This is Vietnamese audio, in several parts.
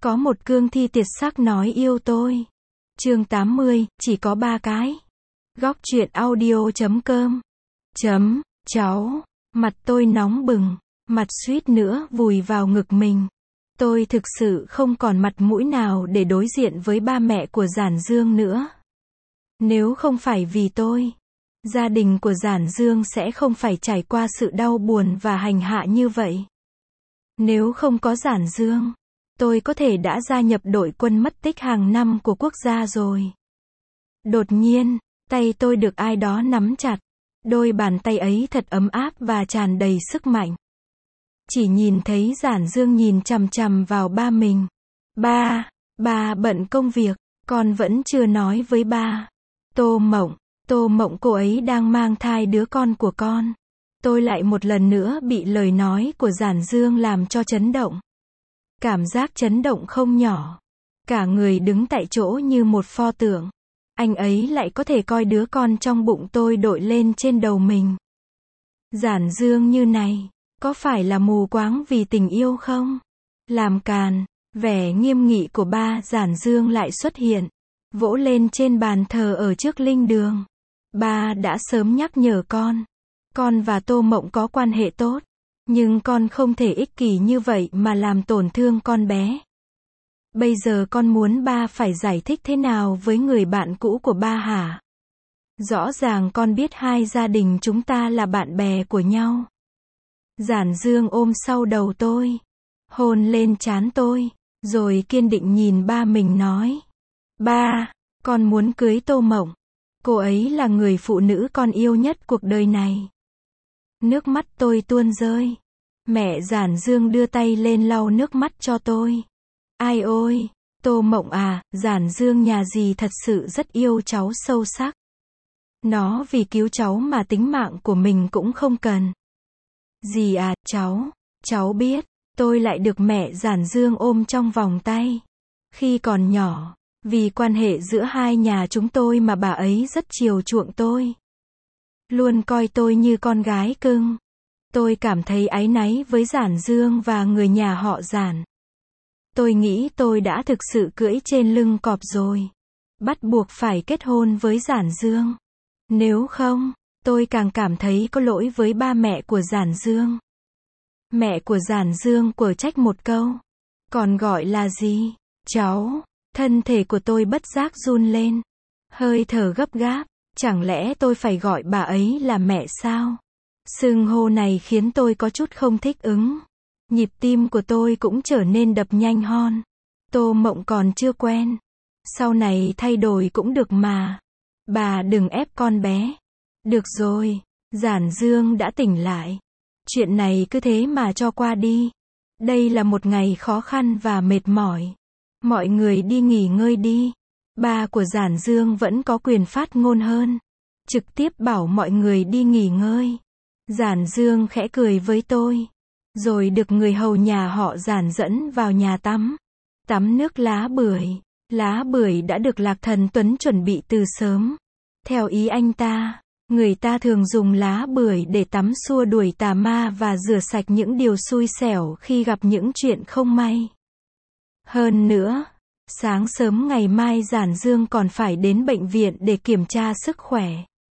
Có một cương thi tiệt sắc nói yêu tôi. Chương 80, chỉ có 3 cái. Góc truyện audio.com. Cháu. Mặt tôi nóng bừng. Mặt suýt nữa vùi vào ngực mình. Tôi thực sự không còn mặt mũi nào để đối diện với ba mẹ của Giản Dương nữa. Nếu không phải vì tôi, gia đình của Giản Dương sẽ không phải trải qua sự đau buồn và hành hạ như vậy. Nếu không có Giản Dương, tôi có thể đã gia nhập đội quân mất tích hàng năm của quốc gia rồi. Đột nhiên, tay tôi được ai đó nắm chặt. Đôi bàn tay ấy thật ấm áp và tràn đầy sức mạnh. Chỉ nhìn thấy Giản Dương nhìn chằm chằm vào ba mình. Ba bận công việc, con vẫn chưa nói với ba. Tô Mộng cô ấy đang mang thai đứa con của con. Tôi lại một lần nữa bị lời nói của Giản Dương làm cho chấn động. Cảm giác chấn động không nhỏ. Cả người đứng tại chỗ như một pho tượng. Anh ấy lại có thể coi đứa con trong bụng tôi đội lên trên đầu mình. Giản Dương như này, có phải là mù quáng vì tình yêu không? Làm càn, vẻ nghiêm nghị của ba Giản Dương lại xuất hiện, vỗ lên trên bàn thờ ở trước linh đường. Ba đã sớm nhắc nhở con và Tô Mộng có quan hệ tốt, nhưng con không thể ích kỷ như vậy mà làm tổn thương con bé. Bây giờ con muốn ba phải giải thích thế nào với người bạn cũ của ba hả? Rõ ràng con biết hai gia đình chúng ta là bạn bè của nhau. Giản Dương ôm sau đầu tôi, hôn lên trán tôi, rồi kiên định nhìn ba mình nói. Ba, con muốn cưới Tô Mộng. Cô ấy là người phụ nữ con yêu nhất cuộc đời này. Nước mắt tôi tuôn rơi. Mẹ Giản Dương đưa tay lên lau nước mắt cho tôi. Ai ôi, Tô Mộng à, Giản Dương nhà dì thật sự rất yêu cháu sâu sắc. Nó vì cứu cháu mà tính mạng của mình cũng không cần. Dì à, cháu biết, tôi lại được mẹ Giản Dương ôm trong vòng tay. Khi còn nhỏ, vì quan hệ giữa hai nhà chúng tôi mà bà ấy rất chiều chuộng tôi. Luôn coi tôi như con gái cưng. Tôi cảm thấy áy náy với Giản Dương và người nhà họ Giản. Tôi nghĩ tôi đã thực sự cưỡi trên lưng cọp rồi. Bắt buộc phải kết hôn với Giản Dương. Nếu không, tôi càng cảm thấy có lỗi với ba mẹ của Giản Dương. Mẹ của Giản Dương quở trách một câu. Còn gọi là gì? Cháu. Thân thể của tôi bất giác run lên. Hơi thở gấp gáp. Chẳng lẽ tôi phải gọi bà ấy là mẹ sao? Xưng hô này khiến tôi có chút không thích ứng. Nhịp tim của tôi cũng trở nên đập nhanh hơn. Tô Mộng còn chưa quen. Sau này thay đổi cũng được mà. Bà đừng ép con bé. Được rồi, Giản Dương đã tỉnh lại. Chuyện này cứ thế mà cho qua đi. Đây là một ngày khó khăn và mệt mỏi. Mọi người đi nghỉ ngơi đi. Ba của Giản Dương vẫn có quyền phát ngôn hơn. Trực tiếp bảo mọi người đi nghỉ ngơi. Giản Dương khẽ cười với tôi. Rồi được người hầu nhà họ Giản dẫn vào nhà tắm. Tắm nước lá bưởi. Lá bưởi đã được Lạc Thần Tuấn chuẩn bị từ sớm. Theo ý anh ta, người ta thường dùng lá bưởi để tắm xua đuổi tà ma và rửa sạch những điều xui xẻo khi gặp những chuyện không may. Hơn nữa, sáng sớm ngày mai Giản Dương còn phải đến bệnh viện để kiểm tra sức khỏe.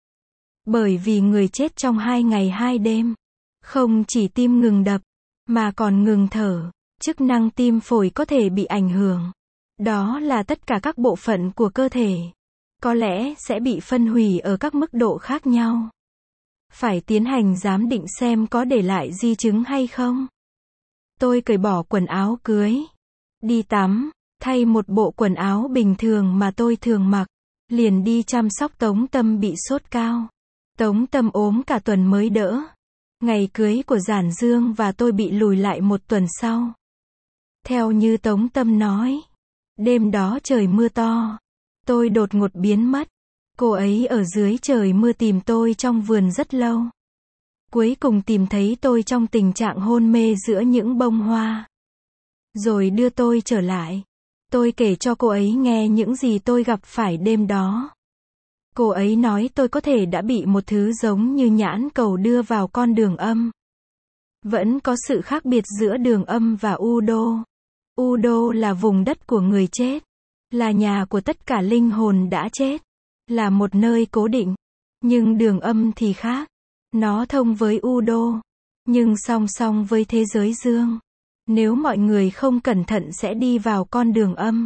Bởi vì người chết trong 2 ngày 2 đêm, không chỉ tim ngừng đập, mà còn ngừng thở, chức năng tim phổi có thể bị ảnh hưởng. Đó là tất cả các bộ phận của cơ thể. Có lẽ sẽ bị phân hủy ở các mức độ khác nhau. Phải tiến hành giám định xem có để lại di chứng hay không. Tôi cởi bỏ quần áo cưới. Đi tắm, thay một bộ quần áo bình thường mà tôi thường mặc. Liền đi chăm sóc Tống Tâm bị sốt cao. Tống Tâm ốm cả tuần mới đỡ. Ngày cưới của Giản Dương và tôi bị lùi lại 1 tuần sau. Theo như Tống Tâm nói, đêm đó trời mưa to. Tôi đột ngột biến mất. Cô ấy ở dưới trời mưa tìm tôi trong vườn rất lâu. Cuối cùng tìm thấy tôi trong tình trạng hôn mê giữa những bông hoa. Rồi đưa tôi trở lại. Tôi kể cho cô ấy nghe những gì tôi gặp phải đêm đó. Cô ấy nói tôi có thể đã bị một thứ giống như nhãn cầu đưa vào con đường âm. Vẫn có sự khác biệt giữa đường âm và u đô. U Đô là vùng đất của người chết, là nhà của tất cả linh hồn đã chết, là một nơi cố định. Nhưng đường âm thì khác. Nó thông với U Đô, nhưng song song với thế giới dương. Nếu mọi người không cẩn thận sẽ đi vào con đường âm,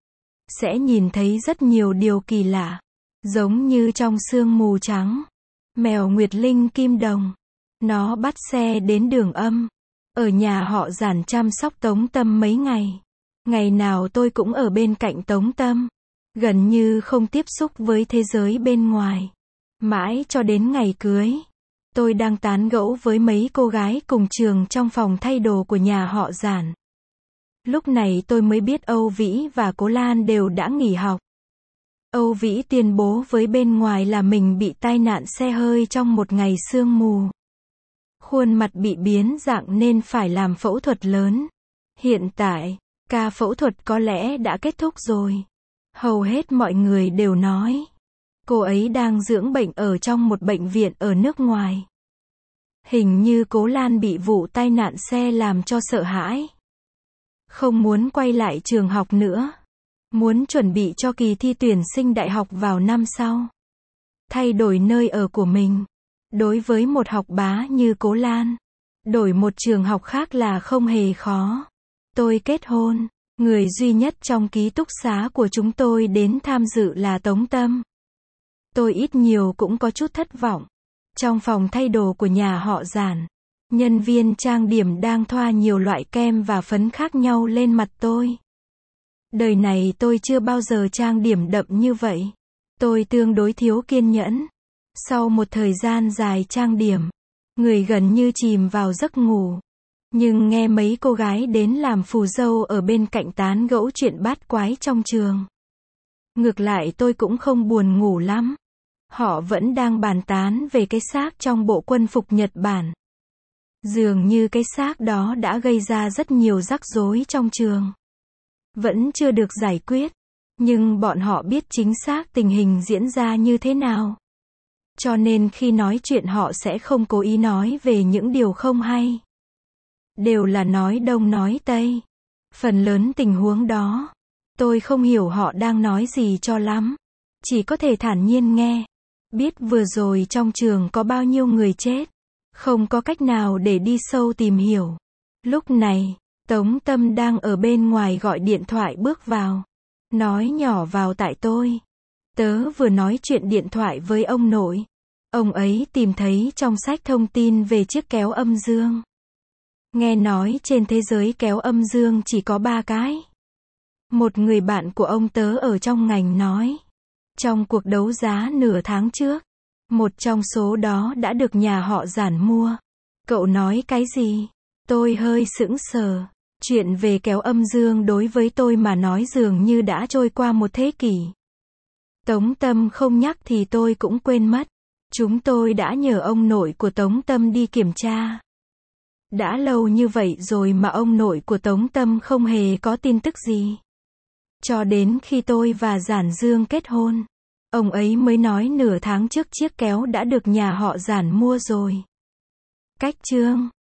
sẽ nhìn thấy rất nhiều điều kỳ lạ, giống như trong sương mù trắng. Mèo Nguyệt Linh Kim Đồng, nó bắt xe đến đường âm, ở nhà họ Giản chăm sóc Tống Tâm mấy ngày. Ngày nào tôi cũng ở bên cạnh Tống Tâm, gần như không tiếp xúc với thế giới bên ngoài. Mãi cho đến ngày cưới, tôi đang tán gẫu với mấy cô gái cùng trường trong phòng thay đồ của nhà họ Giản. Lúc này tôi mới biết Âu Vĩ và Cố Lan đều đã nghỉ học. Âu Vĩ tuyên bố với bên ngoài là mình bị tai nạn xe hơi trong một ngày sương mù. Khuôn mặt bị biến dạng nên phải làm phẫu thuật lớn. Hiện tại, ca phẫu thuật có lẽ đã kết thúc rồi. Hầu hết mọi người đều nói, cô ấy đang dưỡng bệnh ở trong một bệnh viện ở nước ngoài. Hình như Cố Lan bị vụ tai nạn xe làm cho sợ hãi. Không muốn quay lại trường học nữa. Muốn chuẩn bị cho kỳ thi tuyển sinh đại học vào năm sau. Thay đổi nơi ở của mình. Đối với một học bá như Cố Lan, đổi một trường học khác là không hề khó. Tôi kết hôn. Người duy nhất trong ký túc xá của chúng tôi đến tham dự là Tống Tâm. Tôi ít nhiều cũng có chút thất vọng. Trong phòng thay đồ của nhà họ Giản, nhân viên trang điểm đang thoa nhiều loại kem và phấn khác nhau lên mặt tôi. Đời này tôi chưa bao giờ trang điểm đậm như vậy. Tôi tương đối thiếu kiên nhẫn. Sau một thời gian dài trang điểm, người gần như chìm vào giấc ngủ. Nhưng nghe mấy cô gái đến làm phù dâu ở bên cạnh tán gẫu chuyện bát quái trong trường. Ngược lại tôi cũng không buồn ngủ lắm. Họ vẫn đang bàn tán về cái xác trong bộ quân phục Nhật Bản. Dường như cái xác đó đã gây ra rất nhiều rắc rối trong trường. Vẫn chưa được giải quyết. Nhưng bọn họ biết chính xác tình hình diễn ra như thế nào. Cho nên khi nói chuyện họ sẽ không cố ý nói về những điều không hay. Đều là nói đông nói tây. Phần lớn tình huống đó, tôi không hiểu họ đang nói gì cho lắm. Chỉ có thể thản nhiên nghe. Biết vừa rồi trong trường có bao nhiêu người chết. Không có cách nào để đi sâu tìm hiểu. Lúc này, Tống Tâm đang ở bên ngoài gọi điện thoại bước vào. Nói nhỏ vào tai tôi. Tớ vừa nói chuyện điện thoại với ông nội. Ông ấy tìm thấy trong sách thông tin về chiếc kéo âm dương. Nghe nói trên thế giới kéo âm dương chỉ có 3 cái. Một người bạn của ông tớ ở trong ngành nói. Trong cuộc đấu giá nửa tháng trước, một trong số đó đã được nhà họ Giản mua. Cậu nói cái gì? Tôi hơi sững sờ. Chuyện về kéo âm dương đối với tôi mà nói dường như đã trôi qua một thế kỷ. Tống Tâm không nhắc thì tôi cũng quên mất. Chúng tôi đã nhờ ông nội của Tống Tâm đi kiểm tra. Đã lâu như vậy rồi mà ông nội của Tống Tâm không hề có tin tức gì. Cho đến khi tôi và Giản Dương kết hôn, ông ấy mới nói nửa tháng trước chiếc kéo đã được nhà họ Giản mua rồi. Cách chương